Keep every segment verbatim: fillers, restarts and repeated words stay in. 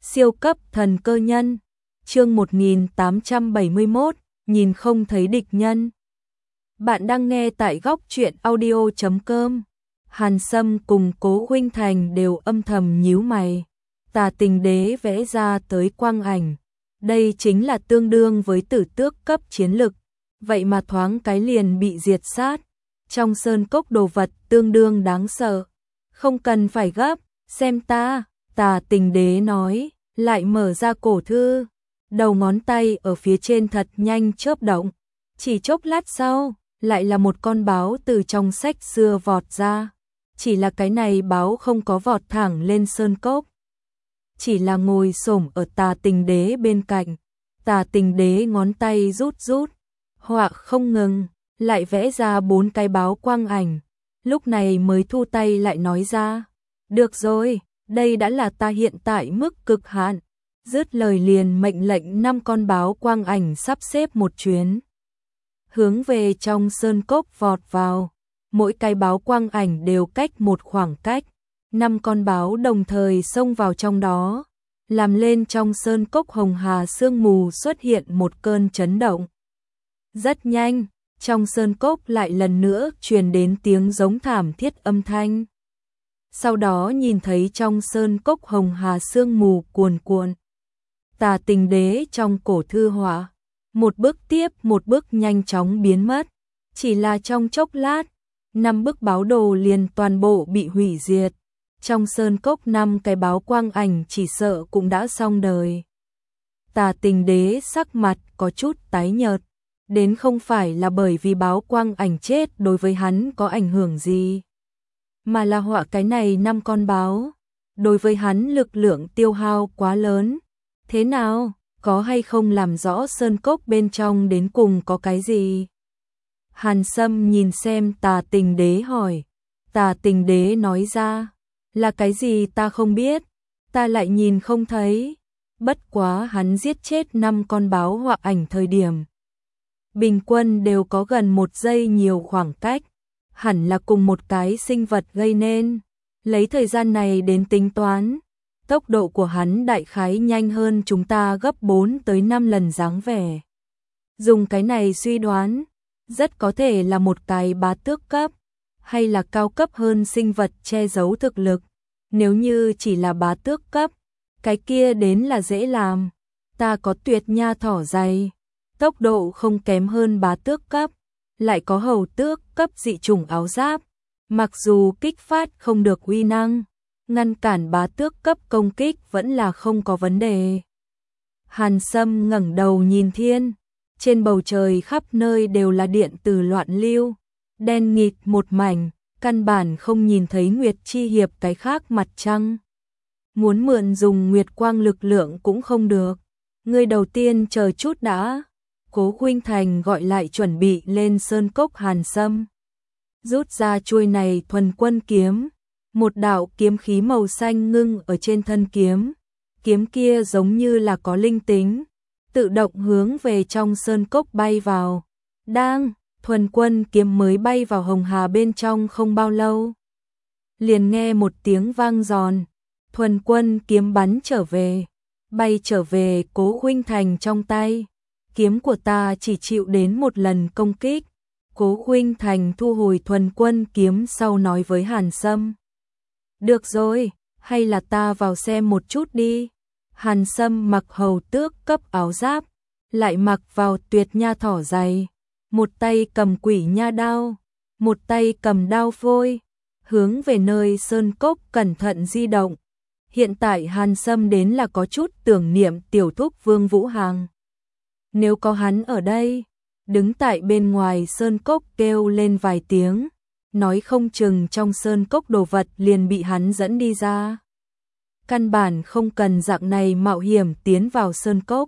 Siêu cấp thần cơ nhân. Chương một nghìn tám trăm bảy mươi mốt, nhìn không thấy địch nhân. Bạn đang nghe tại góc truyện audio chấm com. Hàn Sâm cùng Cố Huynh Thành đều âm thầm nhíu mày. Tà Tình Đế vẽ ra tới quang ảnh, đây chính là tương đương với tử tước cấp chiến lực, vậy mà thoáng cái liền bị diệt sát. Trong sơn cốc đồ vật tương đương đáng sợ, không cần phải gấp, xem ta. Tà Tình Đế nói, lại mở ra cổ thư, đầu ngón tay ở phía trên thật nhanh chớp động. Chỉ chốc lát sau, lại là một con báo từ trong sách xưa vọt ra. Chỉ là cái này báo không có vọt thẳng lên sơn cốc, chỉ là ngồi xổm ở Tà Tình Đế bên cạnh. Tà Tình Đế ngón tay rút rút, họa không ngừng, lại vẽ ra bốn cái báo quang ảnh. Lúc này mới thu tay lại nói ra, được rồi, đây đã là ta hiện tại mức cực hạn. Dứt lời liền mệnh lệnh năm con báo quang ảnh sắp xếp một chuyến, hướng về trong sơn cốc vọt vào. Mỗi cái báo quang ảnh đều cách một khoảng cách, năm con báo đồng thời xông vào trong đó, làm lên trong sơn cốc hồng hà sương mù xuất hiện một cơn chấn động. Rất nhanh, trong sơn cốc lại lần nữa truyền đến tiếng giống thảm thiết âm thanh. Sau đó nhìn thấy trong sơn cốc hồng hà sương mù cuồn cuộn. Tà Tình Đế trong cổ thư họa, một bước tiếp một bước nhanh chóng biến mất. Chỉ là trong chốc lát, năm bức báo đồ liền toàn bộ bị hủy diệt. Trong sơn cốc năm cái báo quang ảnh chỉ sợ cũng đã xong đời. Tà Tình Đế sắc mặt có chút tái nhợt, đến không phải là bởi vì báo quang ảnh chết đối với hắn có ảnh hưởng gì, mà là họa cái này năm con báo, đối với hắn lực lượng tiêu hao quá lớn. Thế nào, có hay không làm rõ sơn cốc bên trong đến cùng có cái gì? Hàn Sâm nhìn xem Tà Tình Đế hỏi. Tà Tình Đế nói ra, là cái gì ta không biết, ta lại nhìn không thấy. Bất quá hắn giết chết năm con báo họa ảnh thời điểm, bình quân đều có gần một giây nhiều khoảng cách, hẳn là cùng một cái sinh vật gây nên. Lấy thời gian này đến tính toán, tốc độ của hắn đại khái nhanh hơn chúng ta gấp bốn tới năm lần dáng vẻ. Dùng cái này suy đoán, rất có thể là một cái bá tước cấp, hay là cao cấp hơn sinh vật che giấu thực lực. Nếu như chỉ là bá tước cấp, cái kia đến là dễ làm. Ta có Tuyệt Nha thỏ dày, tốc độ không kém hơn bá tước cấp, lại có hầu tước cấp dị chủng áo giáp. Mặc dù kích phát không được uy năng, ngăn cản bá tước cấp công kích vẫn là không có vấn đề. Hàn Sâm ngẩng đầu nhìn thiên, trên bầu trời khắp nơi đều là điện từ loạn lưu, đen nghịt một mảnh, căn bản không nhìn thấy Nguyệt Chi Hiệp cái khác mặt trăng. Muốn mượn dùng Nguyệt Quang lực lượng cũng không được. Người đầu tiên chờ chút đã. Cố Huynh Thành gọi lại chuẩn bị lên sơn cốc Hàn Sâm. Rút ra chuôi này thuần quân kiếm, một đạo kiếm khí màu xanh ngưng ở trên thân kiếm. Kiếm kia giống như là có linh tính, tự động hướng về trong sơn cốc bay vào. Đang, thuần quân kiếm mới bay vào hồng hà bên trong không bao lâu, liền nghe một tiếng vang giòn, thuần quân kiếm bắn trở về, bay trở về Cố Huynh Thành trong tay. Kiếm của ta chỉ chịu đến một lần công kích. Cố Huynh Thành thu hồi thuần quân kiếm sau nói với Hàn Sâm, được rồi, hay là ta vào xem một chút đi. Hàn Sâm mặc hầu tước cấp áo giáp, lại mặc vào Tuyệt Nha thỏ dày, một tay cầm Quỷ Nha đao, một tay cầm đao phôi, hướng về nơi sơn cốc cẩn thận di động. Hiện tại Hàn Sâm đến là có chút tưởng niệm tiểu thúc Vương Vũ Hằng. Nếu có hắn ở đây, đứng tại bên ngoài sơn cốc kêu lên vài tiếng, nói không chừng trong sơn cốc đồ vật liền bị hắn dẫn đi ra. Căn bản không cần dạng này mạo hiểm tiến vào sơn cốc.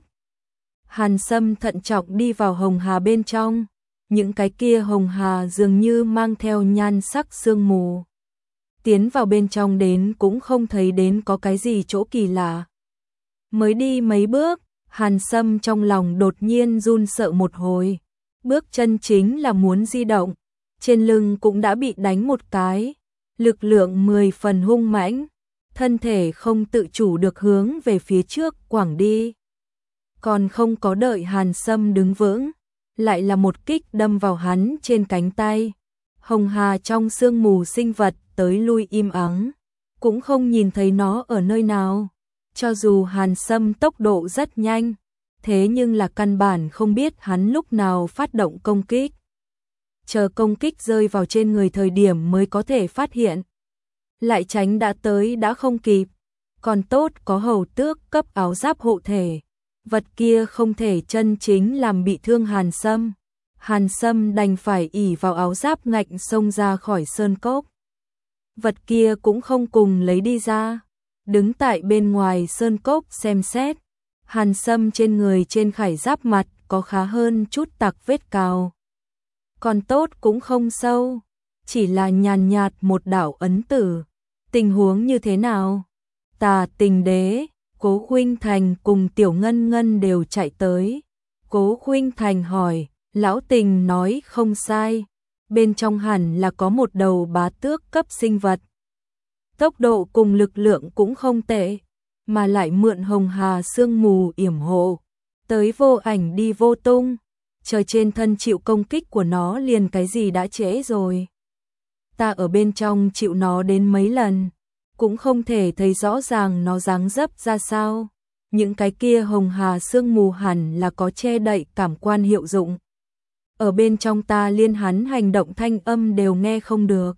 Hàn Sâm thận trọng đi vào hồng hà bên trong, những cái kia hồng hà dường như mang theo nhan sắc sương mù. Tiến vào bên trong đến cũng không thấy đến có cái gì chỗ kỳ lạ. Mới đi mấy bước, Hàn Sâm trong lòng đột nhiên run sợ một hồi. Bước chân chính là muốn di động, trên lưng cũng đã bị đánh một cái, lực lượng mười phần hung mãnh. thân thể không tự chủ được hướng về phía trước quẳng đi. Còn không có đợi Hàn Sâm đứng vững, lại là một kích đâm vào hắn trên cánh tay. Hồng hà trong sương mù sinh vật tới lui im ắng, cũng không nhìn thấy nó ở nơi nào. Cho dù Hàn Sâm tốc độ rất nhanh, thế nhưng là căn bản không biết hắn lúc nào phát động công kích. Chờ công kích rơi vào trên người thời điểm mới có thể phát hiện. Lại tránh đã tới đã không kịp. Còn tốt có hầu tước cấp áo giáp hộ thể. Vật kia không thể chân chính làm bị thương Hàn Sâm. Hàn Sâm đành phải ỷ vào áo giáp ngạnh xông ra khỏi sơn cốc. Vật kia cũng không cùng lấy đi ra. Đứng tại bên ngoài sơn cốc xem xét. Hàn Sâm trên người trên khải giáp mặt có khá hơn chút tạc vết cào. Còn tốt cũng không sâu, chỉ là nhàn nhạt một đạo ấn tử. Tình huống như thế nào? Tà Tình Đế, Cố Khuynh Thành cùng Tiểu Ngân Ngân đều chạy tới. Cố Khuynh Thành hỏi, lão Tình nói không sai, bên trong hẳn là có một đầu bá tước cấp sinh vật. Tốc độ cùng lực lượng cũng không tệ, mà lại mượn hồng hà sương mù yểm hộ, tới vô ảnh đi vô tung. Trời trên thân chịu công kích của nó liền cái gì đã trễ rồi. Ta ở bên trong chịu nó đến mấy lần, cũng không thể thấy rõ ràng nó dáng dấp ra sao. Những cái kia hồng hà sương mù hẳn là có che đậy cảm quan hiệu dụng. Ở bên trong ta liên hắn hành động thanh âm đều nghe không được.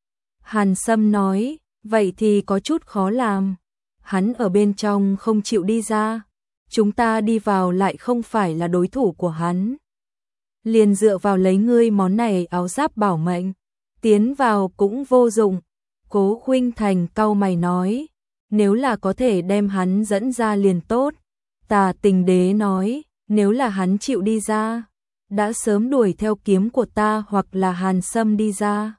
Hàn Sâm nói, vậy thì có chút khó làm. Hắn ở bên trong không chịu đi ra, chúng ta đi vào lại không phải là đối thủ của hắn. Liền dựa vào lấy ngươi món này áo giáp bảo mệnh, tiến vào cũng vô dụng. Cố Khuynh Thành cau mày nói, nếu là có thể đem hắn dẫn ra liền tốt. Tà Tình Đế nói, nếu là hắn chịu đi ra, đã sớm đuổi theo kiếm của ta hoặc là Hàn Sâm đi ra.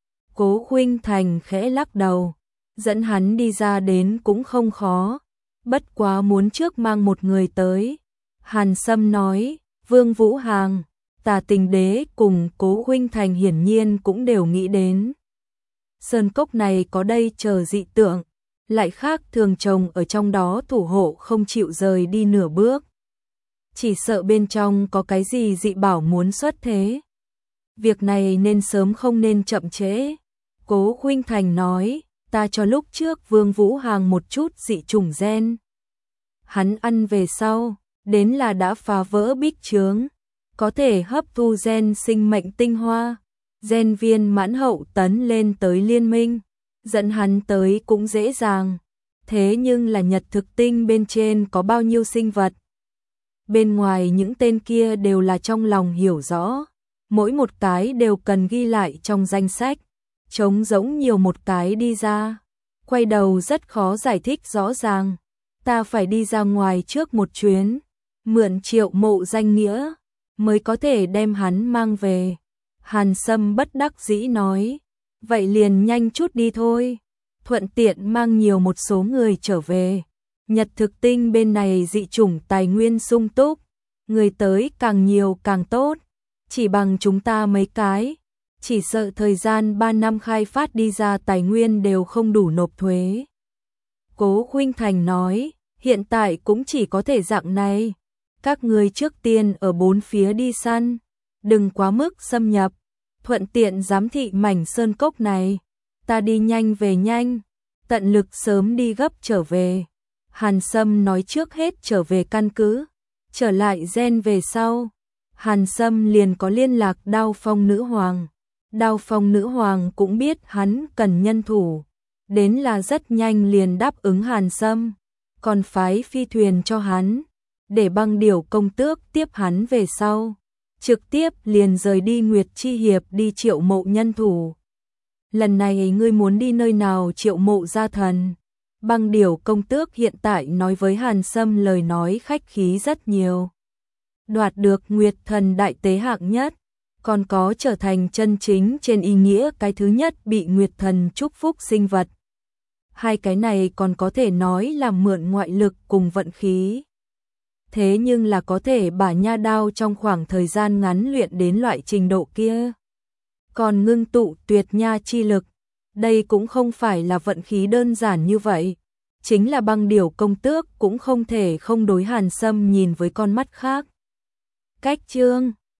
Cố Khuynh Thành khẽ lắc đầu, dẫn hắn đi ra đến cũng không khó, bất quá muốn trước mang một người tới. Hàn Sâm nói, Vương Vũ Hàng. Tà Tình Đế cùng Cố Khuynh Thành hiển nhiên cũng đều nghĩ đến. Sơn cốc này có đây chờ dị tượng, lại khác thường trồng ở trong đó thủ hộ không chịu rời đi nửa bước. Chỉ sợ bên trong có cái gì dị bảo muốn xuất thế. Việc này nên sớm không nên chậm trễ. Cố Khuynh Thành nói, ta cho lúc trước Vương Vũ Hàng một chút dị chủng gen. Hắn ăn về sau, đến là đã phá vỡ bích chướng. Có thể hấp thu gen sinh mệnh tinh hoa, gen viên mãn hậu tấn lên tới liên minh, dẫn hắn tới cũng dễ dàng. Thế nhưng là nhật thực tinh bên trên có bao nhiêu sinh vật? Bên ngoài những tên kia đều là trong lòng hiểu rõ, mỗi một cái đều cần ghi lại trong danh sách, trống rỗng nhiều một cái đi ra, quay đầu rất khó giải thích rõ ràng. Ta phải đi ra ngoài trước một chuyến, mượn Triệu Mộ danh nghĩa, mới có thể đem hắn mang về. Hàn Sâm bất đắc dĩ nói, vậy liền nhanh chút đi thôi, thuận tiện mang nhiều một số người trở về. Nhật thực tinh bên này dị chủng tài nguyên sung túc, người tới càng nhiều càng tốt, chỉ bằng chúng ta mấy cái, chỉ sợ thời gian ba năm khai phát đi ra tài nguyên đều không đủ nộp thuế. Cố Khuynh Thành nói, hiện tại cũng chỉ có thể dạng này. Các người trước tiên ở bốn phía đi săn, đừng quá mức xâm nhập, thuận tiện giám thị mảnh sơn cốc này. Ta đi nhanh về nhanh, tận lực sớm đi gấp trở về. Hàn Sâm nói trước hết trở về căn cứ, trở lại gen về sau. Hàn Sâm liền có liên lạc Đao Phong Nữ Hoàng. Đao Phong Nữ Hoàng cũng biết hắn cần nhân thủ, đến là rất nhanh liền đáp ứng Hàn Sâm, còn phái phi thuyền cho hắn, để băng điểu công tước tiếp hắn về sau, trực tiếp liền rời đi Nguyệt Chi Hiệp đi Triệu Mộ nhân thủ. Lần này ngươi muốn đi nơi nào? Triệu Mộ gia thần. Băng điểu công tước hiện tại nói với Hàn Sâm lời nói khách khí rất nhiều. Đoạt được Nguyệt Thần đại tế hạng nhất, còn có trở thành chân chính trên ý nghĩa cái thứ nhất bị Nguyệt Thần chúc phúc sinh vật. Hai cái này còn có thể nói là mượn ngoại lực cùng vận khí. Thế nhưng là có thể bả nha đao trong khoảng thời gian ngắn luyện đến loại trình độ kia. Còn ngưng tụ tuyệt nha chi lực, đây cũng không phải là vận khí đơn giản như vậy. Chính là Băng Điểu công tước cũng không thể không đối Hàn Sâm nhìn với con mắt khác. Cách chương